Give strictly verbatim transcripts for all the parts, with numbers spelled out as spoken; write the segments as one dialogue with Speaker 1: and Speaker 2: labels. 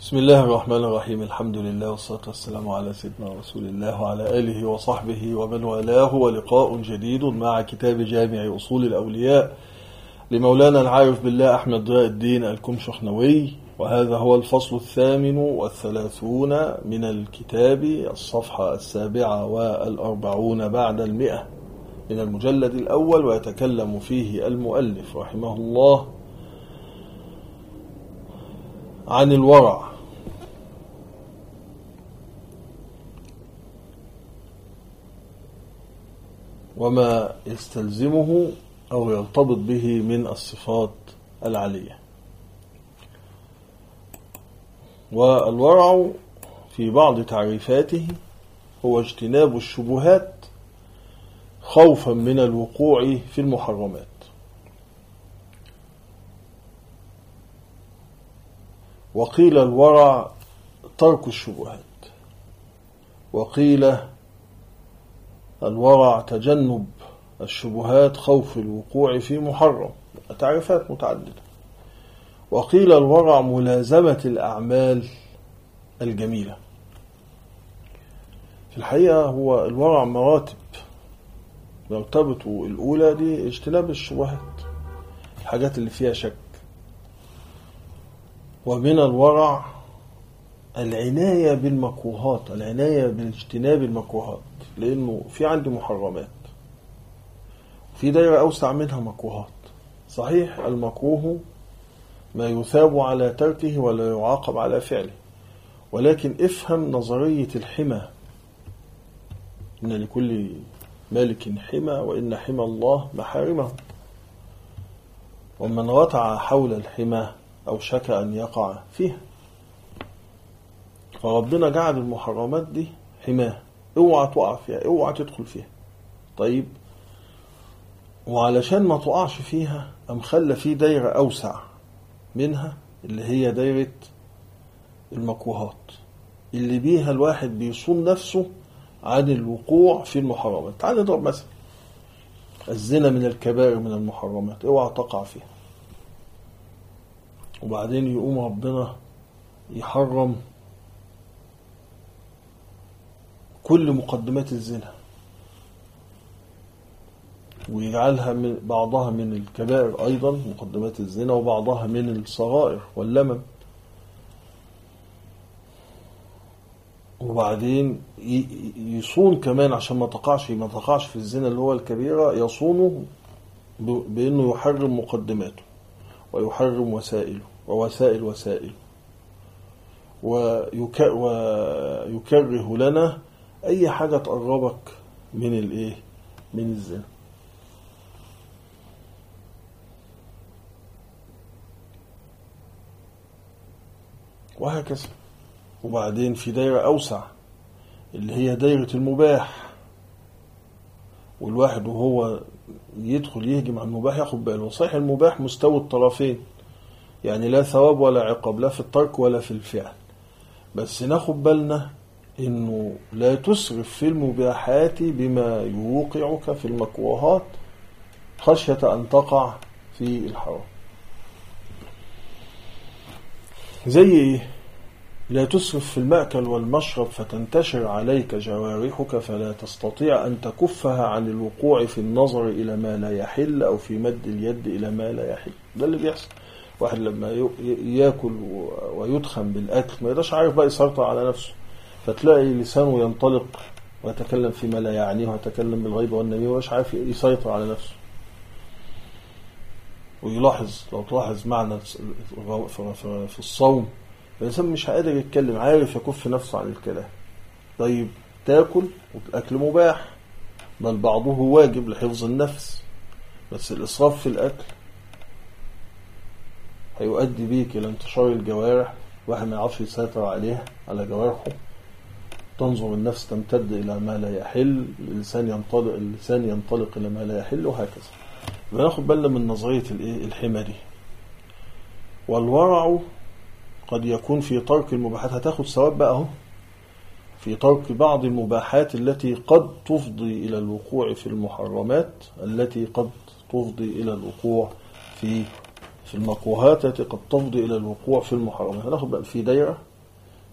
Speaker 1: بسم الله الرحمن الرحيم. الحمد لله والصلاة والسلام على سيدنا رسول الله وعلى آله وصحبه ومن والاه، ولقاء جديد مع كتاب جامع أصول الأولياء لمولانا العارف بالله أحمد ضياء الدين الكمشخنوي، وهذا هو الفصل الثامن والثلاثون من الكتاب، الصفحة السابعة والأربعون بعد المئة من المجلد الأول، ويتكلم فيه المؤلف رحمه الله عن الورع وما يستلزمه أو يرتبط به من الصفات العالية. والورع في بعض تعريفاته هو اجتناب الشبهات خوفا من الوقوع في المحرمات. وقيل الورع ترك الشبهات، وقيل الورع تجنب الشبهات خوف الوقوع في محرم، تعريفات متعددة. وقيل الورع ملازمة الأعمال الجميلة. في الحقيقة هو الورع مراتب، مرتبة الأولى دي اجتناب الشبهات، الحاجات اللي فيها شك. ومن الورع العناية بالمكروهات، العناية بالاجتناب المكروهات، لأنه في عندي محرمات في دائرة أوسع منها مكروهات. صحيح المكروه ما يثاب على تركه ولا يعاقب على فعله، ولكن افهم نظرية الحمى، إن لكل مالك حمى وإن حمى الله محارمه، ومن رتع حول الحمى أو شك أن يقع فيها. فربنا جعل المحرمات دي حماه، اوعى تقع فيها، اوعى تدخل فيها. طيب، وعلشان ما تقعش فيها أم خلى في دايرة أوسع منها اللي هي دايرة المكروهات، اللي بيها الواحد بيصون نفسه عن الوقوع في المحرمات. تعال نضرب مثلا الزنا من الكبائر من المحرمات، اوعى تقع فيها. وبعدين يقوم ربنا يحرم كل مقدمات الزنا ويجعلها من بعضها من الكبائر أيضا مقدمات الزنا، وبعضها من الصغائر واللمم. وبعدين يصون كمان عشان ما تقعش ما تقعش في الزنا اللي هو الكبيرة، يصونه بأنه يحرم مقدماته ويحرم وسائله ووسائل وسائله، ويكره لنا أي حاجة تقربك من الإيه؟ من الزنا. وهكذا. وبعدين في دايرة أوسع اللي هي دايرة المباح، والواحد وهو يدخل يهجم عن المباح ياخد باله. صحيح المباح مستوى الطرفين، يعني لا ثواب ولا عقاب، لا في الترك ولا في الفعل، بس ناخد بالنا إنه لا تسرف في المباحات بما يوقعك في المكروهات خشية أن تقع في الحرام. زي إيه؟ لا تسرف في المأكل والمشرب فتنتشر عليك جوارحك فلا تستطيع أن تكفها عن الوقوع في النظر إلى ما لا يحل أو في مد اليد إلى ما لا يحل. ده اللي بيحصل. واحد لما يأكل ويدخن بالأكل ما يقدرش عارف بقى يسيطر على نفسه، فتلاقي لسانه ينطلق ويتكلم فيما لا يعنيه ويتكلم بالغيبة والنميمة، ومش عارف يسيطر على نفسه. ويلاحظ، لو تلاحظ معنى في الصوم، الإنسان مش قادر يتكلم، عارف يكف نفسه عن الكلام. طيب تاكل، والأكل مباح، بل بعضه واجب لحفظ النفس، بس الإسراف في الأكل هيؤدي بيك إلى انتشار الجوارح، واحد ما يعرفش يسيطر عليها على جوارحه، تنظر النفس تمتد إلى ما لا يحل، اللسان ينطلق اللسان ينطلق إلى ما لا يحل، وهكذا. بناخد بالنا من نظرية الحمى دي. والورع قد يكون في ترك المباحات، هتاخد ثواب بقى اهو في ترك بعض المباحات التي قد تفضي إلى الوقوع في المحرمات، التي قد تفضي إلى الوقوع في في المكروهات التي قد تفضي إلى الوقوع في المحرمات. هناخد بقى في دايرة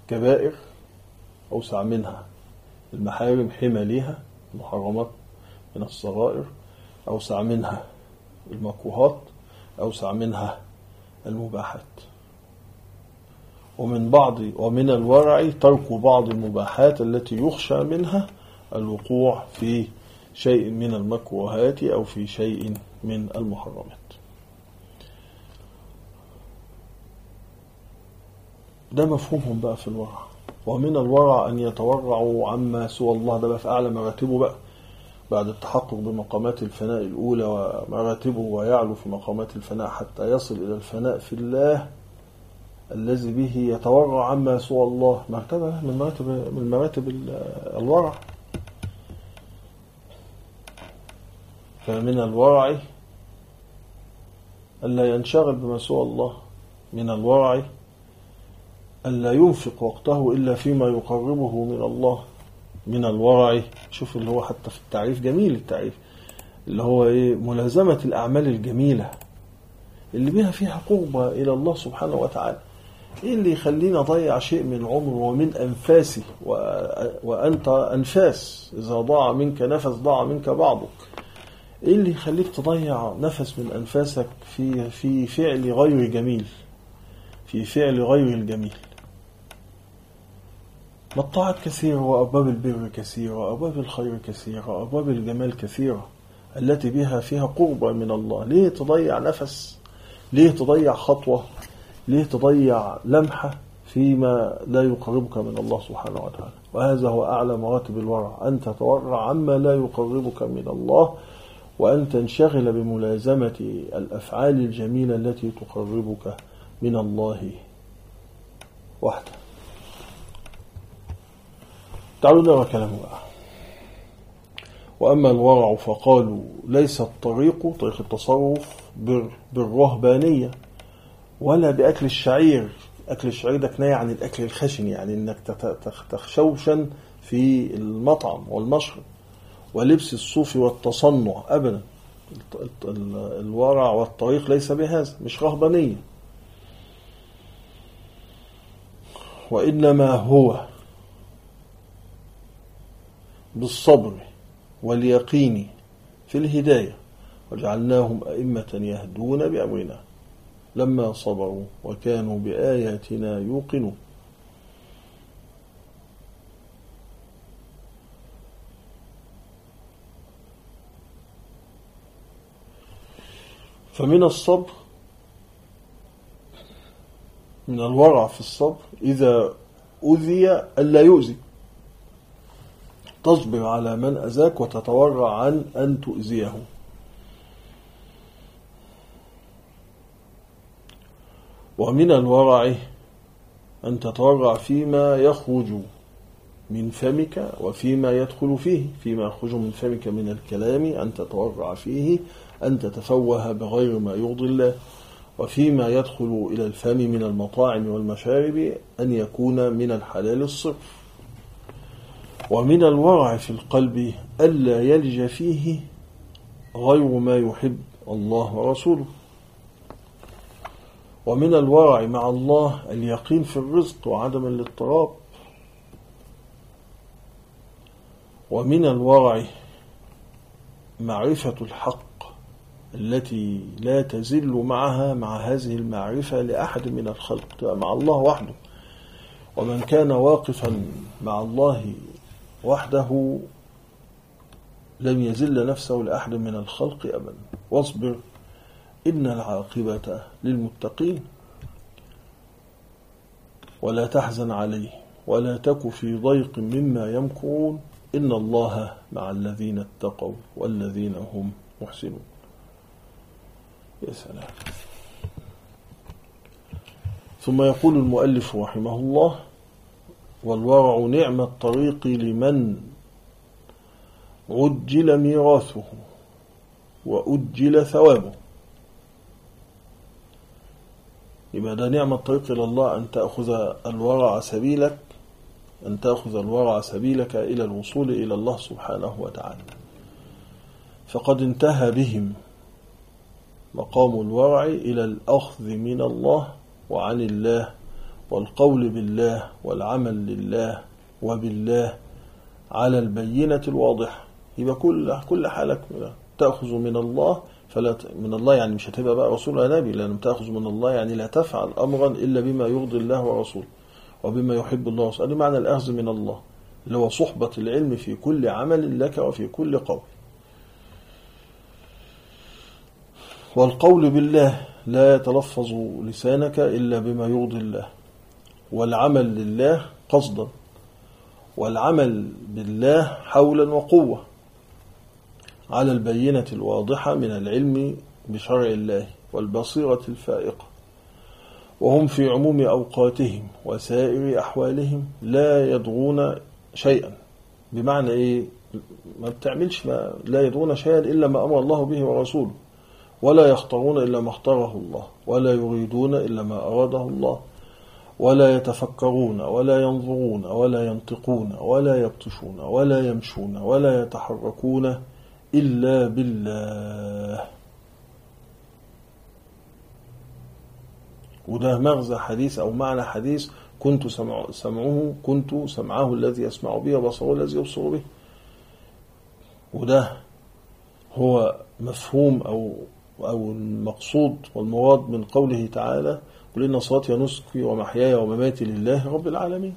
Speaker 1: كبائر أوسع منها المحارم حمى ليها، المحرمات من الصغائر أوسع منها المكروهات، أوسع منها المباحات. ومن بعض ومن الورع ترك بعض المباحات التي يخشى منها الوقوع في شيء من المكروهات أو في شيء من المحرمات. ده مفهومهم بقى في الورع. ومن الورع أن يتورعوا عما سوى الله، ده بقى في أعلى مراتبه بقى بعد التحقق بمقامات الفناء الأولى ومراتبه، ويعلو في مقامات الفناء حتى يصل إلى الفناء في الله الذي به يتورع عما سوى الله، مرتبة من مراتب من مراتب الورع. فمن الورع ألا ينشغل بما سوى الله، من الورع ألا ينفق وقته إلا فيما يقربه من الله، من الورع شوف اللي هو حتى في التعريف جميل التعريف اللي هو إيه، ملازمة الأعمال الجميلة اللي بها فيها قربة إلى الله سبحانه وتعالى. إيه اللي يخلينا أضيع شيء من عمره ومن أنفاسي، وأنت أنفاس، إذا ضاع منك نفس ضاع منك بعضك. إيه اللي يخليك تضيع نفس من أنفاسك في في فعل غير جميل، في فعل غير الجميل؟ ما الطاعات كثيرة، وأبواب البر كثيرة، وأبواب الخير كثيرة، وأبواب الجمال كثيرة التي بها فيها قربة من الله. ليه تضيع نفس؟ ليه تضيع خطوة؟ ليه تضيع لمحة فيما لا يقربك من الله سبحانه وتعالى؟ وهذا هو أعلى مراتب الورع، أن تتورع عما لا يقربك من الله، وأن تنشغل بملازمة الأفعال الجميلة التي تقربك من الله وحده. تعالوا نرى كلامه بقى. وأما الورع فقالوا ليس الطريق طريق التصرف بالرهبانية ولا بأكل الشعير. أكل الشعير ده كناية عن الأكل الخشن، يعني أنك تخشوشن في المطعم والمشرب، ولبس الصوف والتصنع أبدا. الورع والطريق ليس بهذا، مش رهبانية، وإنما هو بالصبر واليقين في الهداية، وجعلناهم أئمة يهدون بأمرنا لما صبروا وكانوا بآياتنا يوقنون. فمن الصبر، من الورع في الصبر إذا أذي ألا يؤذي، تصبر على من أذاك وتتورع عن أن تؤذيه. ومن الورع أن تتورع فيما يخرج من فمك وفيما يدخل فيه، فيما يخرج من فمك من الكلام أن تتورع فيه، أن تتفوه بغير ما يرضي الله، وفيما يدخل إلى الفم من المطاعم والمشارب أن يكون من الحلال الصرف. ومن الورع في القلب ألا يلج فيه غير ما يحب الله ورسوله. ومن الورع مع الله اليقين في الرزق وعدم الاضطراب. ومن الورع معرفة الحق التي لا تزل معها مع هذه المعرفة لأحد من الخلق، تبقى مع الله وحده. ومن كان واقفا مع الله وحده لم يزل نفسه لأحد من الخلق أبدا. واصبر إن العاقبة للمتقين ولا تحزن عليه ولا تك في ضيق مما يمكرون إن الله مع الذين اتقوا والذين هم محسنون. يا سلام. ثم يقول المؤلف رحمه الله: والورع نعم الطريق لمن عجل ميراثه وأجل ثوابه. يبقى ده نعم الطريق إلى الله، أن تأخذ الورع سبيلك، أن تأخذ الورع سبيلك إلى الوصول إلى الله سبحانه وتعالى. فقد انتهى بهم مقام الورع إلى الأخذ من الله وعن الله والقول بالله والعمل لله وبالله على البينة الواضحة. يبقى كل كل حالك تأخذ من الله، فلا من الله يعني مش هتبقى بقى رسول ولا نبي، لأن تأخذ من الله يعني لا تفعل أمرا إلا بما يرضي الله ورسوله وبما يحب الله ورسوله. هذا معنى الأخذ من الله، اللي هو صحبة العلم في كل عمل لك وفي كل قول. والقول بالله لا يتلفظ لسانك إلا بما يرضي الله، والعمل لله قصدا، والعمل بالله حولا وقوة على البينة الواضحة من العلم بشرع الله والبصيرة الفائقة. وهم في عموم أوقاتهم وسائر أحوالهم لا يدغون شيئا. بمعنى إيه؟ ما بتعملش ما لا يدغون شيئا إلا ما أمر الله به ورسوله، ولا يختارون إلا ما اختاره الله، ولا يريدون إلا ما أراده الله، ولا يتفكرون ولا ينظرون ولا ينطقون ولا يبطشون ولا يمشون ولا يتحركون إلا بالله. وده مغزى حديث أو معنى حديث كنت سمعه كنت سمعه الذي يسمع به وبصره الذي يبصر به. وده هو مفهوم أو أو المقصود والمراد من قوله تعالى: قل إن صلاتي ونسكي ومحياي ومماتي لله رب العالمين.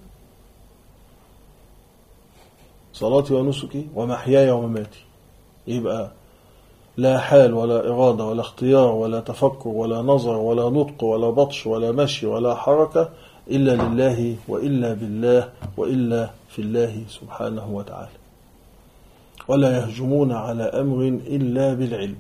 Speaker 1: صلاتي ونسكي ومحياي ومماتي، يبقى لا حال ولا إرادة ولا اختيار ولا تفكر ولا نظر ولا نطق ولا بطش ولا مشي ولا حركة إلا لله وإلا بالله وإلا في الله سبحانه وتعالى. ولا يهجمون على أمر إلا بالعلم،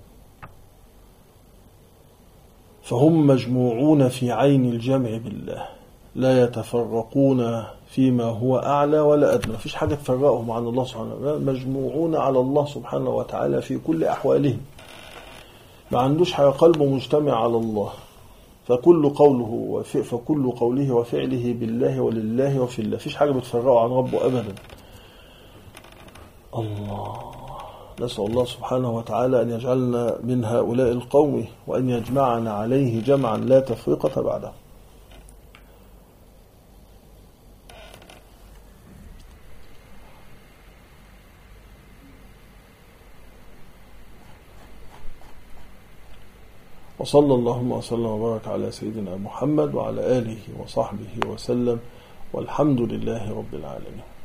Speaker 1: فهم مجموعون في عين الجمع بالله، لا يتفرقون فيما هو أعلى ولا أدنى. مفيش حاجة تفرقهم عن الله سبحانه وتعالى، مجموعون على الله سبحانه وتعالى في كل أحوالهم. ما عندوش حاجة قلبه مجتمع على الله، فكل قوله فكل قوله وفعله بالله ولله وفي الله. مفيش حاجة بتفرقه عن ربه أبدا. الله، نسأل الله سبحانه وتعالى أن يجعلنا من هؤلاء القوم، وأن يجمعنا عليه جمعا لا تفرقة بعده. وصلى اللهم وسلم وبارك على سيدنا محمد وعلى آله وصحبه وسلم، والحمد لله رب العالمين.